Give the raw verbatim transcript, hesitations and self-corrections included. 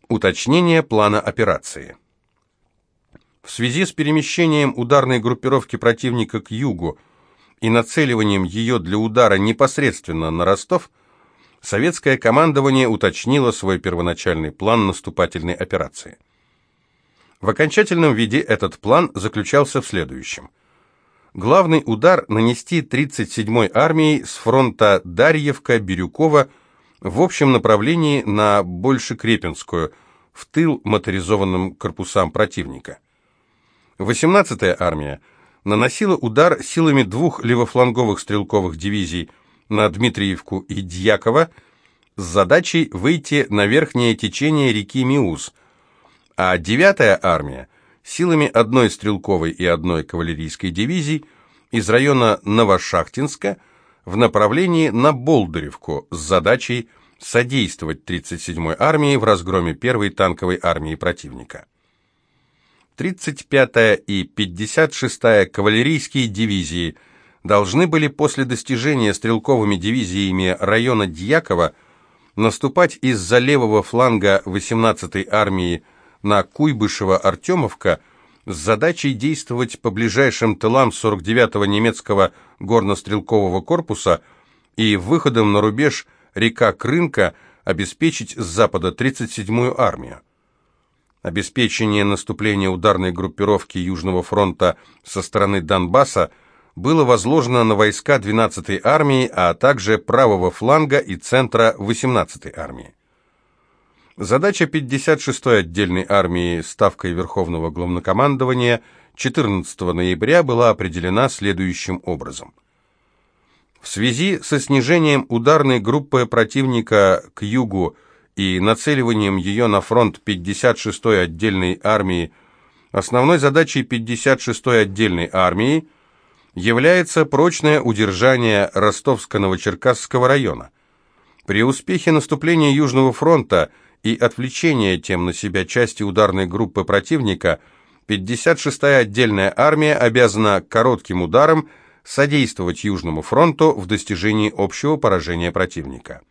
Уточнение плана операции. В связи с перемещением ударной группировки противника к югу и нацеливанием ее для удара непосредственно на Ростов, советское командование уточнило свой первоначальный план наступательной операции. В окончательном виде этот план заключался в следующем. Главный удар нанести тридцать седьмой армией с фронта Дарьевка-Бирюкова в общем направлении на Большекрепинскую, в тыл моторизованным корпусам противника. восемнадцатая армия наносила удар силами двух левофланговых стрелковых дивизий на Дмитриевку и Дьяково с задачей выйти на верхнее течение реки Миус, а девятая армия силами одной стрелковой и одной кавалерийской дивизий из района Новошахтинска в направлении на Болдыревку с задачей содействовать тридцать седьмой армии в разгроме первой танковой армии противника. тридцать пятая и пятьдесят шестая кавалерийские дивизии должны были после достижения стрелковыми дивизиями района Дьякова наступать из-за левого фланга восемнадцатой армии на Куйбышево-Артемовка с задачей действовать по ближайшим тылам сорок девятого немецкого горнострелкового корпуса и выходом на рубеж река Крынка обеспечить с запада тридцать седьмую армию. Обеспечение наступления ударной группировки Южного фронта со стороны Донбасса было возложено на войска двенадцатой армии, а также правого фланга и центра восемнадцатой армии. Задача пятьдесят шестой отдельной армии Ставкой Верховного Главнокомандования четырнадцатого ноября была определена следующим образом. В связи со снижением ударной группы противника к югу и нацеливанием ее на фронт пятьдесят шестой отдельной армии, основной задачей пятьдесят шестой отдельной армии является прочное удержание Ростовско-Новочеркасского района. При успехе наступления Южного фронта и отвлечения тем на себя части ударной группы противника, пятьдесят шестая отдельная армия обязана коротким ударом содействовать Южному фронту в достижении общего поражения противника.